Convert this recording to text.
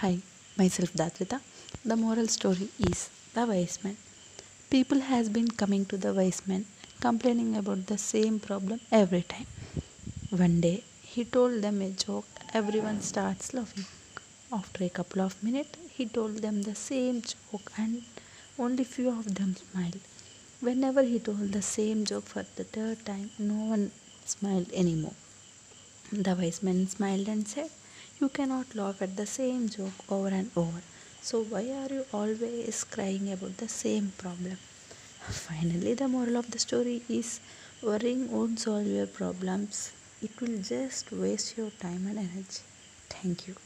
Hi, myself Datrita. The moral story is The Wise Man. People has been coming to the wise man complaining about the same problem every time. One day he told them a joke, everyone starts laughing. After a couple of minutes he told them the same joke and only few of them smiled. Whenever he told the same joke for the third time, no one smiled anymore. The wise man smiled and said, "You cannot laugh at the same joke over and over. So why are you always crying about the same problem?" Finally, the moral of the story is worrying won't solve your problems. It will just waste your time and energy. Thank you.